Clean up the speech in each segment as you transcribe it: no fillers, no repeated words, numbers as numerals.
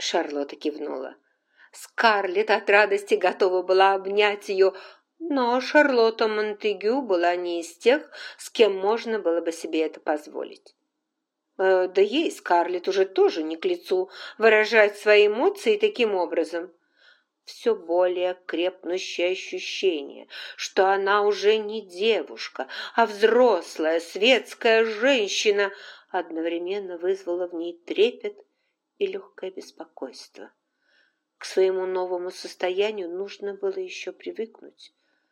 Шарлотта кивнула. Скарлетт от радости готова была обнять ее, но Шарлотта Монтегю была не из тех, с кем можно было бы себе это позволить. Да ей, Скарлетт, уже тоже не к лицу выражать свои эмоции таким образом. Все более крепнущее ощущение, что она уже не девушка, а взрослая светская женщина, одновременно вызвало в ней трепет и легкое беспокойство. К своему новому состоянию нужно было еще привыкнуть.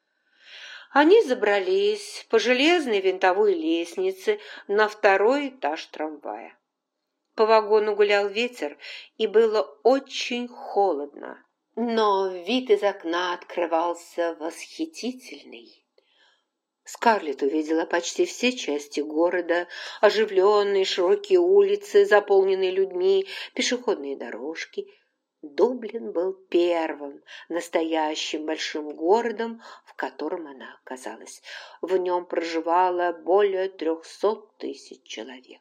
Они забрались по железной винтовой лестнице на второй этаж трамвая. По вагону гулял ветер, и было очень холодно. Но вид из окна открывался восхитительный. Скарлетт увидела почти все части города, оживленные широкие улицы, заполненные людьми, пешеходные дорожки. Дублин был первым настоящим большим городом, в котором она оказалась. В нем проживало более 300 тысяч человек.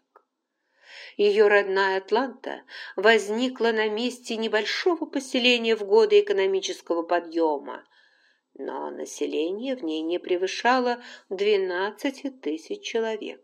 Ее родная Атланта возникла на месте небольшого поселения в годы экономического подъема, но население в ней не превышало 12 тысяч человек.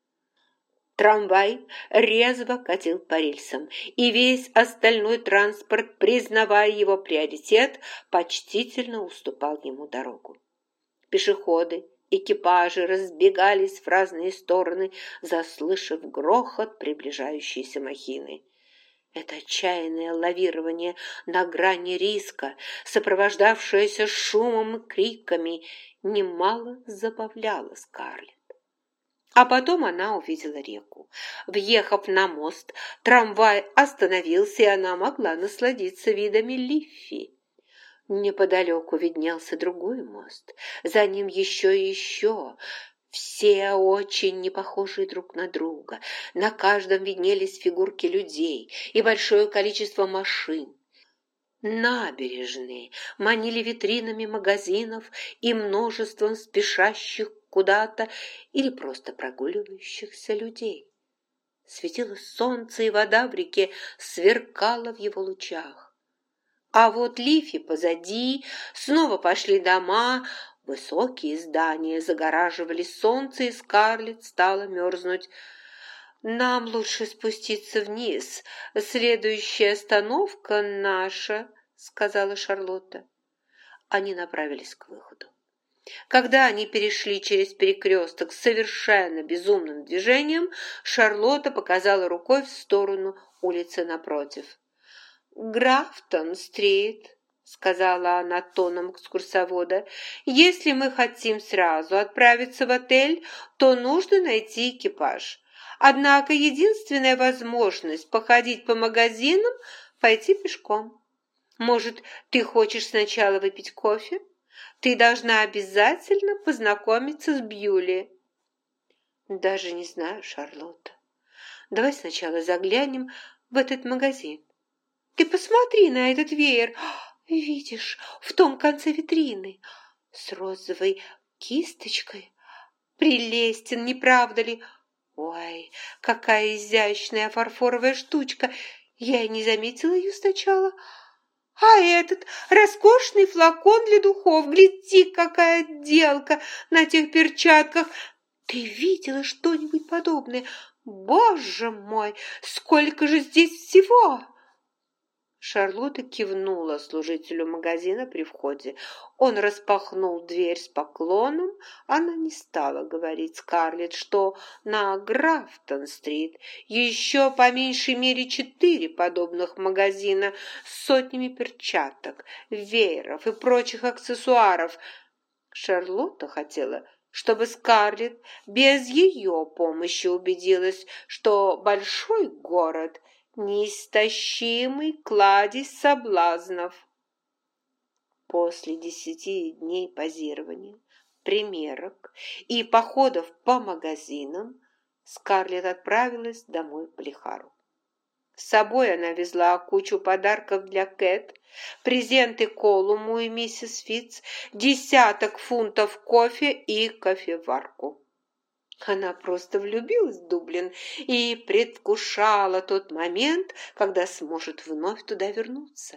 Трамвай резво катил по рельсам, и весь остальной транспорт, признавая его приоритет, почтительно уступал ему дорогу. Пешеходы, экипажи разбегались в разные стороны, заслышав грохот приближающейся махины. Это отчаянное лавирование на грани риска, сопровождавшееся шумом и криками, немало забавляло Скарлетт. А потом она увидела реку. Въехав на мост, трамвай остановился, и она могла насладиться видами Лиффи. Неподалеку виднелся другой мост, за ним еще и еще. Все очень не похожие друг на друга. На каждом виднелись фигурки людей и большое количество машин. Набережные манили витринами магазинов и множеством спешащих куда-то или просто прогуливающихся людей. Светило солнце, и вода в реке сверкала в его лучах. А вот Лифи позади, снова пошли дома, высокие здания загораживали солнце, и Скарлетт стала мерзнуть. «Нам лучше спуститься вниз. Следующая остановка наша», — сказала Шарлотта. Они направились к выходу. Когда они перешли через перекресток с совершенно безумным движением, Шарлотта показала рукой в сторону улицы напротив. «Графтон-стрит», — сказала она тоном экскурсовода. «Если мы хотим сразу отправиться в отель, то нужно найти экипаж. Однако единственная возможность походить по магазинам – пойти пешком. Может, ты хочешь сначала выпить кофе? Ты должна обязательно познакомиться с Бьюли». «Даже не знаю, Шарлотта. Давай сначала заглянем в этот магазин. Ты посмотри на этот веер. Видишь, в том конце витрины, с розовой кисточкой. Прелестен, не правда ли? Ой, какая изящная фарфоровая штучка. Я и не заметила ее сначала. А этот роскошный флакон для духов. Гляди, какая отделка на тех перчатках. Ты видела что-нибудь подобное? Боже мой, сколько же здесь всего!» Шарлотта кивнула служителю магазина при входе. Он распахнул дверь с поклоном. Она не стала говорить Скарлетт, что на Графтон-стрит еще по меньшей мере 4 подобных магазина с сотнями перчаток, вееров и прочих аксессуаров. Шарлотта хотела, чтобы Скарлетт без ее помощи убедилась, что большой город – неистощимый кладезь соблазнов. После 10 дней позирования, примерок и походов по магазинам Скарлетт отправилась домой к Плехару. С собой она везла кучу подарков для Кэт, презенты Колуму и миссис Фитц, 10 фунтов кофе и кофеварку. Она просто влюбилась в Дублин и предвкушала тот момент, когда сможет вновь туда вернуться.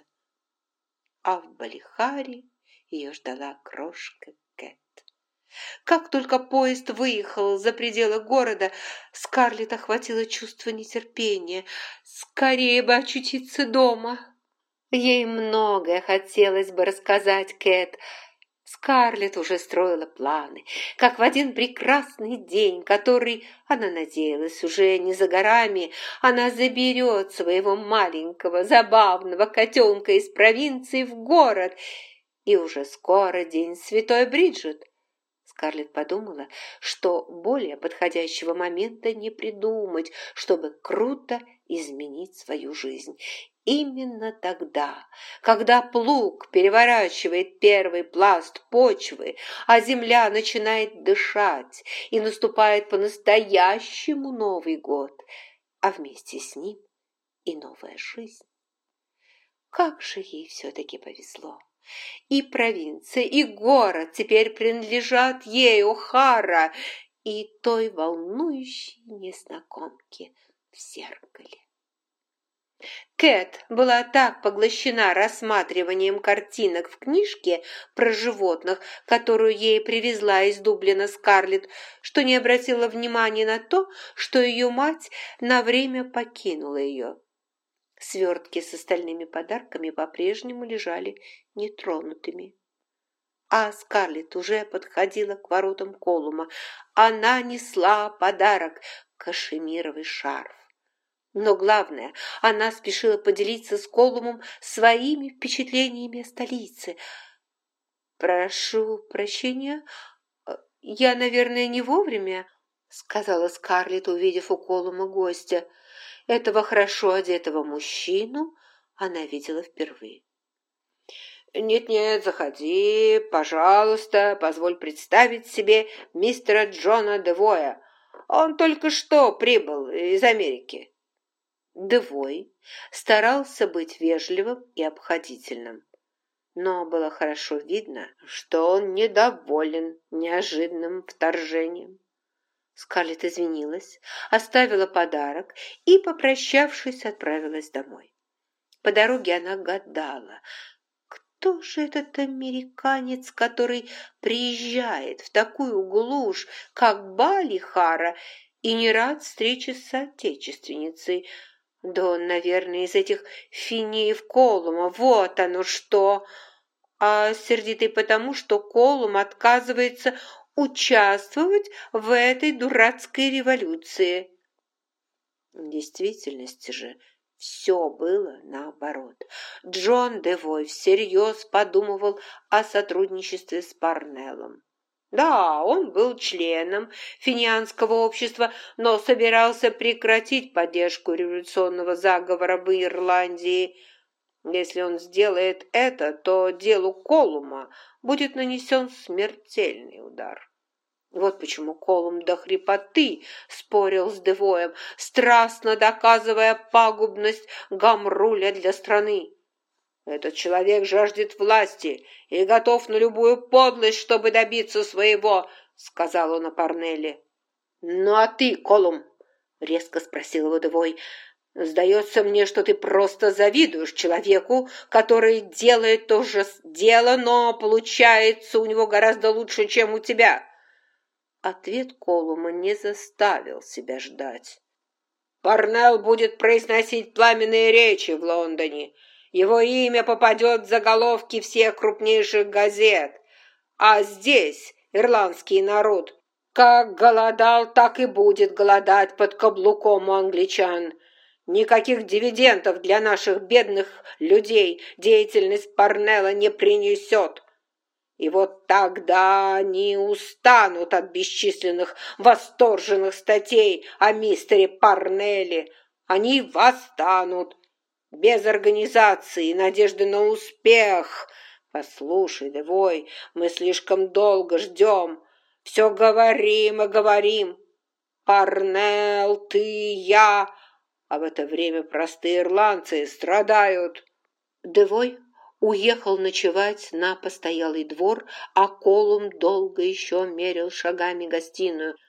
А в Балихаре ее ждала крошка Кэт. Как только поезд выехал за пределы города, Скарлетт охватило чувство нетерпения. Скорее бы очутиться дома. Ей многое хотелось бы рассказать Кэт. Скарлетт уже строила планы, как в один прекрасный день, который, она надеялась, уже не за горами, она заберет своего маленького забавного котенка из провинции в город. И уже скоро день Святой Бриджит. Скарлетт подумала, что более подходящего момента не придумать, чтобы круто изменить свою жизнь. Именно тогда, когда плуг переворачивает первый пласт почвы, а земля начинает дышать, и наступает по-настоящему Новый год, а вместе с ним и новая жизнь. Как же ей все-таки повезло! И провинция, и город теперь принадлежат ей, О'Хара, и той волнующей незнакомке в зеркале. Кэт была так поглощена рассматриванием картинок в книжке про животных, которую ей привезла из Дублина Скарлетт, что не обратила внимания на то, что ее мать на время покинула ее. Свертки с остальными подарками по-прежнему лежали нетронутыми. А Скарлетт уже подходила к воротам Колума. Она несла подарок – кашемировый шарф. Но главное, она спешила поделиться с Колумом своими впечатлениями о столице. «Прошу прощения, я, наверное, не вовремя», – сказала Скарлетт, увидев у Колума гостя. Этого хорошо одетого мужчину она видела впервые. «Нет-нет, заходи, пожалуйста, позволь представить себе мистера Джона Девоя. Он только что прибыл из Америки». Девой старался быть вежливым и обходительным, но было хорошо видно, что он недоволен неожиданным вторжением. Скарлетт извинилась, оставила подарок и, попрощавшись, отправилась домой. По дороге она гадала, кто же этот американец, который приезжает в такую глушь, как Балихара, и не рад встрече с соотечественницей. Да он, наверное, из этих финеев Колума, вот оно что! А сердитый потому, что Колум отказывается участвовать в этой дурацкой революции. В действительности же все было наоборот. Джон Девой всерьез подумывал о сотрудничестве с Парнеллом. Да, он был членом финианского общества, но собирался прекратить поддержку революционного заговора в Ирландии. Если он сделает это, то делу Колума будет нанесен смертельный удар. Вот почему Колум до хрипоты спорил с Девоем, страстно доказывая пагубность Гамруля для страны. Этот человек жаждет власти и готов на любую подлость, чтобы добиться своего, сказал он о Парнелле. Ну а ты, Колум, резко спросил его Девой, сдается мне, что ты просто завидуешь человеку, который делает то же дело, но получается у него гораздо лучше, чем у тебя. Ответ Колума не заставил себя ждать. Парнелл будет произносить пламенные речи в Лондоне. Его имя попадет в заголовки всех крупнейших газет. А здесь ирландский народ как голодал, так и будет голодать под каблуком у англичан. Никаких дивидендов для наших бедных людей деятельность Парнелла не принесет. И вот тогда они устанут от бесчисленных восторженных статей о мистере Парнелле. Они восстанут. Без организации и надежды на успех. Послушай, Девой, мы слишком долго ждем. Все говорим и говорим. Парнелл, ты, я. А в это время простые ирландцы страдают. Девой уехал ночевать на постоялый двор, а Колум долго еще мерил шагами гостиную.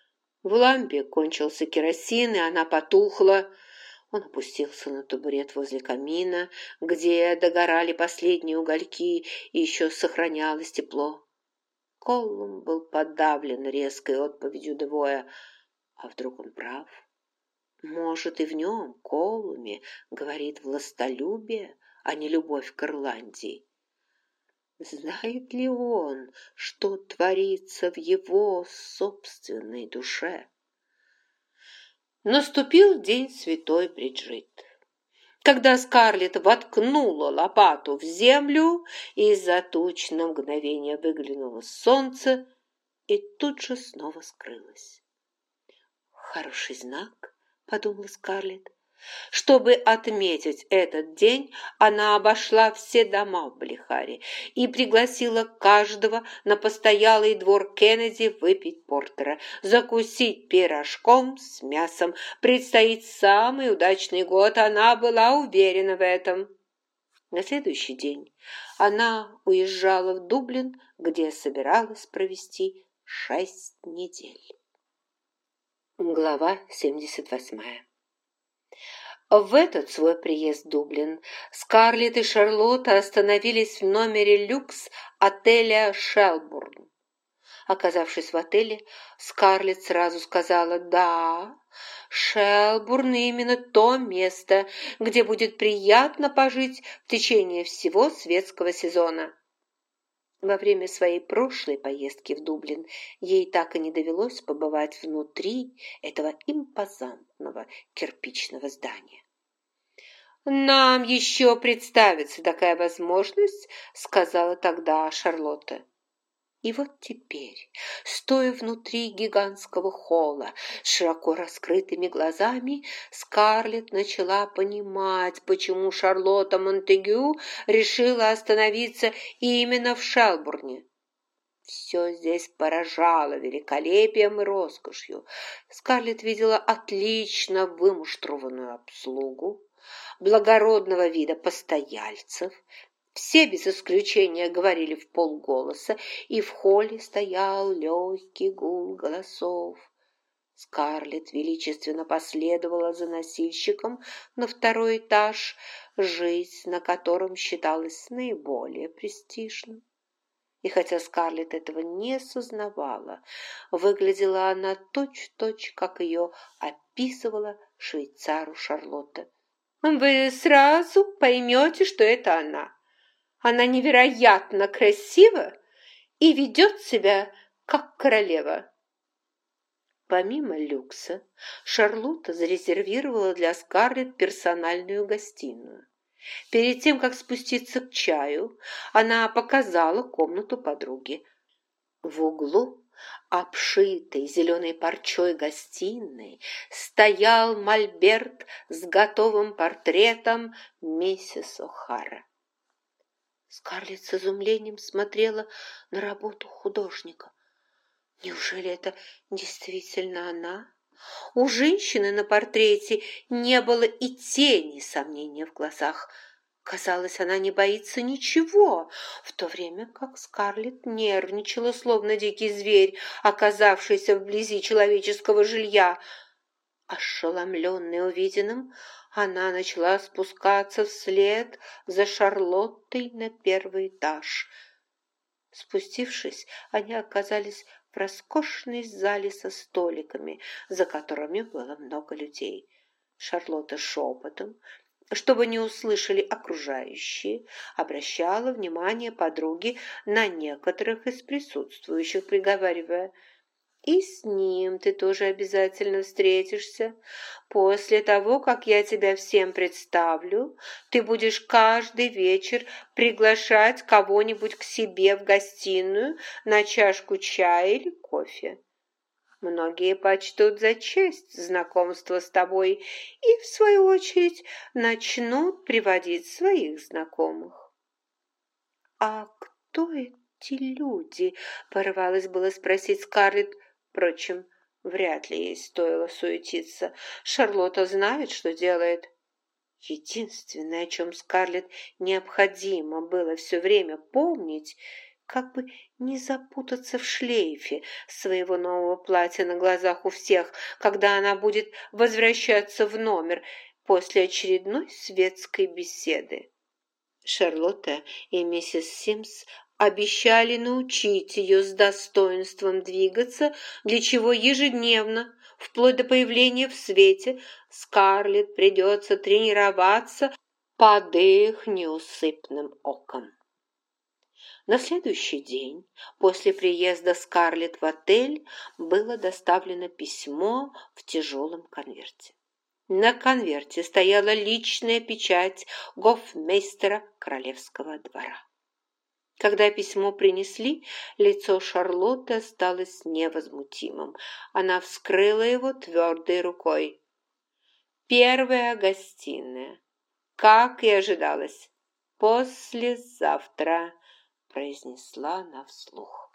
В лампе кончился керосин, и она потухла. Он опустился на табурет возле камина, где догорали последние угольки и еще сохранялось тепло. Коллум был подавлен резкой отповедью Девоя. А вдруг он прав? Может, и в нем, Коллуме, говорит властолюбие, а не любовь к Ирландии. Знает ли он, что творится в его собственной душе? Наступил день святой Бриджит. Когда Скарлетт воткнула лопату в землю, из-за туч на мгновение выглянуло солнце и тут же снова скрылось. «Хороший знак», — подумала Скарлетт. Чтобы отметить этот день, она обошла все дома в Балихаре и пригласила каждого на постоялый двор Кеннеди выпить портера, закусить пирожком с мясом. Предстоит самый удачный год, она была уверена в этом. На следующий день она уезжала в Дублин, где собиралась провести 6 недель. Глава 78. В этот свой приезд в Дублин Скарлетт и Шарлотта остановились в номере люкс отеля «Шелбурн». Оказавшись в отеле, Скарлетт сразу сказала «Да, Шелбурн именно то место, где будет приятно пожить в течение всего светского сезона». Во время своей прошлой поездки в Дублин ей так и не довелось побывать внутри этого импозантного кирпичного здания. «Нам еще представится такая возможность», — сказала тогда Шарлотта. И вот теперь, стоя внутри гигантского холла с широко раскрытыми глазами, Скарлетт начала понимать, почему Шарлотта Монтегю решила остановиться именно в Шелбурне. Все здесь поражало великолепием и роскошью. Скарлетт видела отлично вымуштрованную обслугу, благородного вида постояльцев. Все без исключения говорили вполголоса, и в холле стоял легкий гул голосов. Скарлетт величественно последовала за носильщиком на второй этаж, жизнь на котором считалась наиболее престижным. И хотя Скарлетт этого не сознавала, выглядела она точь-в-точь, как ее описывала швейцару Шарлотта. «Вы сразу поймете, что это она. Она невероятно красива и ведет себя как королева». Помимо люкса, Шарлотта зарезервировала для Скарлетт персональную гостиную. Перед тем, как спуститься к чаю, она показала комнату подруги. В углу, обшитой зеленой парчой гостиной, стоял мольберт с готовым портретом миссис О'Хара. Скарлетт с изумлением смотрела на работу художника. Неужели это действительно она? У женщины на портрете не было и тени сомнения в глазах. Казалось, она не боится ничего, в то время как Скарлетт нервничала, словно дикий зверь, оказавшийся вблизи человеческого жилья. Ошеломленная увиденным, она начала спускаться вслед за Шарлоттой на первый этаж. Спустившись, они оказались в роскошной зале со столиками, за которыми было много людей. Шарлотта шепотом, чтобы не услышали окружающие, обращала внимание подруги на некоторых из присутствующих, приговаривая: «И с ним ты тоже обязательно встретишься. После того, как я тебя всем представлю, ты будешь каждый вечер приглашать кого-нибудь к себе в гостиную на чашку чая или кофе. Многие почтут за честь знакомства с тобой и, в свою очередь, начнут приводить своих знакомых». «А кто эти люди?» – порывалась было спросить Скарлетт. Впрочем, вряд ли ей стоило суетиться. Шарлотта знает, что делает. Единственное, о чем Скарлетт необходимо было все время помнить, как бы не запутаться в шлейфе своего нового платья на глазах у всех, когда она будет возвращаться в номер после очередной светской беседы. Шарлотта и миссис Симс обещали научить ее с достоинством двигаться, для чего ежедневно, вплоть до появления в свете, Скарлетт придется тренироваться под их неусыпным оком. На следующий день, после приезда Скарлетт в отель, было доставлено письмо в тяжелом конверте. На конверте стояла личная печать гофмейстера королевского двора. Когда письмо принесли, лицо Шарлотты осталось невозмутимым. Она вскрыла его твердой рукой. Первая гостиная. Как и ожидалось. Послезавтра, произнесла она вслух.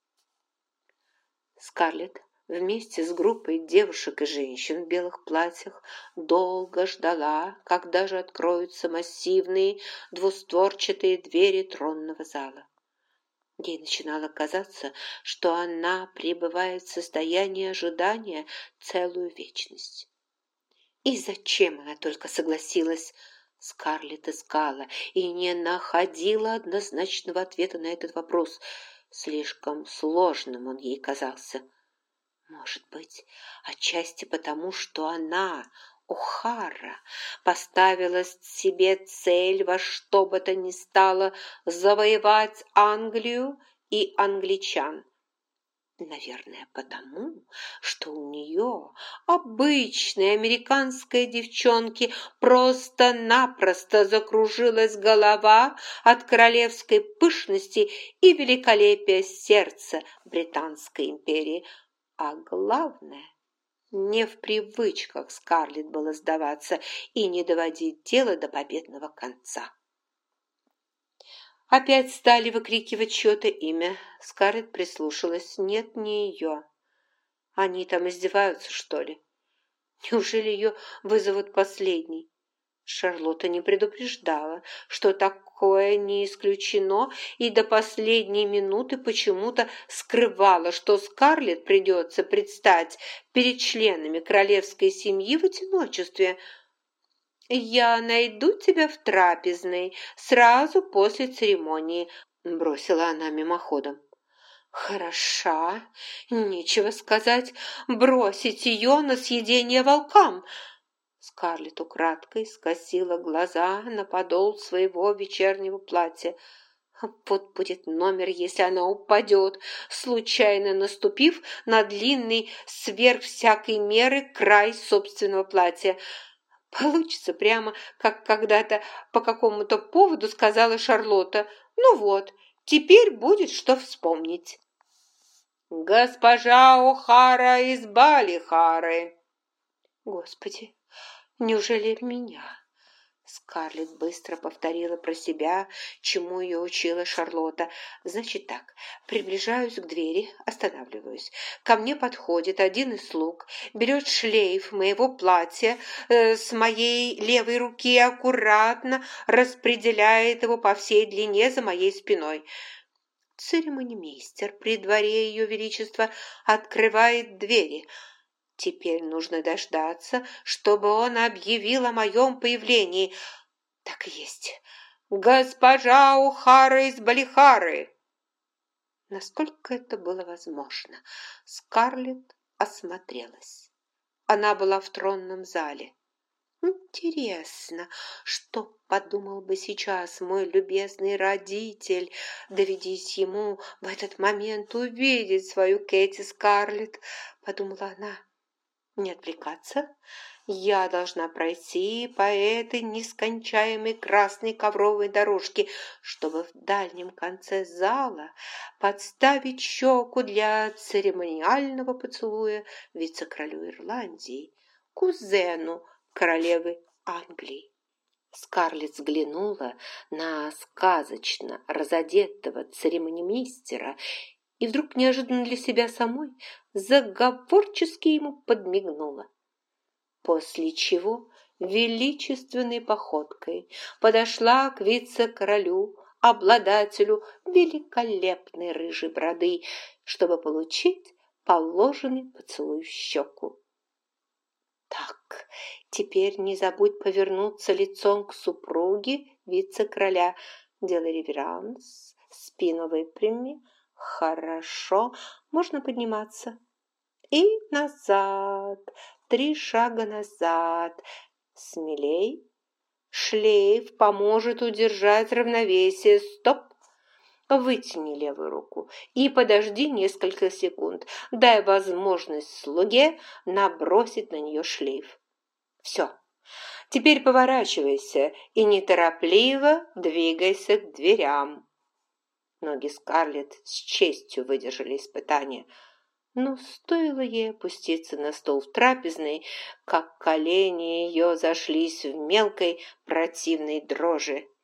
Скарлетт вместе с группой девушек и женщин в белых платьях долго ждала, когда же откроются массивные двустворчатые двери тронного зала. Ей начинало казаться, что она пребывает в состоянии ожидания целую вечность. И зачем она только согласилась? Скарлетт искала и не находила однозначного ответа на этот вопрос. Слишком сложным он ей казался. Может быть, отчасти потому, что она, О'Хара, поставила себе цель во что бы то ни стало завоевать Англию и англичан. Наверное, потому, что у нее, обычной американской девчонки, просто-напросто закружилась голова от королевской пышности и великолепия сердца Британской империи. А главное, не в привычках Скарлетт было сдаваться и не доводить дело до победного конца. Опять стали выкрикивать чье-то имя. Скарлетт прислушалась. Нет, не ее. Они там издеваются, что ли? Неужели ее вызовут последней? Шарлотта не предупреждала, что такое не исключено, и до последней минуты почему-то скрывала, что Скарлетт придется предстать перед членами королевской семьи в одиночестве. «Я найду тебя в трапезной сразу после церемонии», – бросила она мимоходом. «Хороша, нечего сказать, бросить ее на съедение волкам». Скарлетт украдкой скосила глаза на подол своего вечернего платья. Вот будет номер, если она упадет, случайно наступив на длинный сверх всякой меры край собственного платья. Получится прямо, как когда-то по какому-то поводу сказала Шарлотта. Ну вот, теперь будет что вспомнить. «Госпожа О'Хара из Балихары!» Господи, неужели меня? Скарлетт быстро повторила про себя, чему ее учила Шарлотта. Значит так, приближаюсь к двери, останавливаюсь. Ко мне подходит один из слуг, берет шлейф моего платья с моей левой руки и аккуратно распределяет его по всей длине за моей спиной. Церемонимейстер при дворе Ее Величества открывает двери. Теперь нужно дождаться, чтобы он объявил о моем появлении. Так и есть. Госпожа О'Хара из Балихары. Насколько это было возможно, Скарлетт осмотрелась. Она была в тронном зале. Интересно, что подумал бы сейчас мой любезный родитель, доведись ему в этот момент увидеть свою Кэти Скарлетт, подумала она. Не отвлекаться. Я должна пройти по этой нескончаемой красной ковровой дорожке, чтобы в дальнем конце зала подставить щеку для церемониального поцелуя вице-королю Ирландии, кузену королевы Англии. Скарлетт взглянула на сказочно разодетого церемонимейстера и вдруг неожиданно для себя самой заговорчески ему подмигнула. После чего величественной походкой подошла к вице-королю обладателю великолепной рыжей бороды, чтобы получить положенный поцелуй в щеку. Так, теперь не забудь повернуться лицом к супруге вице-короля. Делай реверанс, спину выпрями. Хорошо, можно подниматься. И назад, 3 шага назад. Смелей. Шлейф поможет удержать равновесие. Стоп. Вытяни левую руку и подожди несколько секунд. Дай возможность слуге набросить на нее шлейф. Все. Теперь поворачивайся и неторопливо двигайся к дверям. Ноги Скарлетт с честью выдержали испытание. Но стоило ей опуститься на стол в трапезной, как колени ее зашлись в мелкой противной дрожи.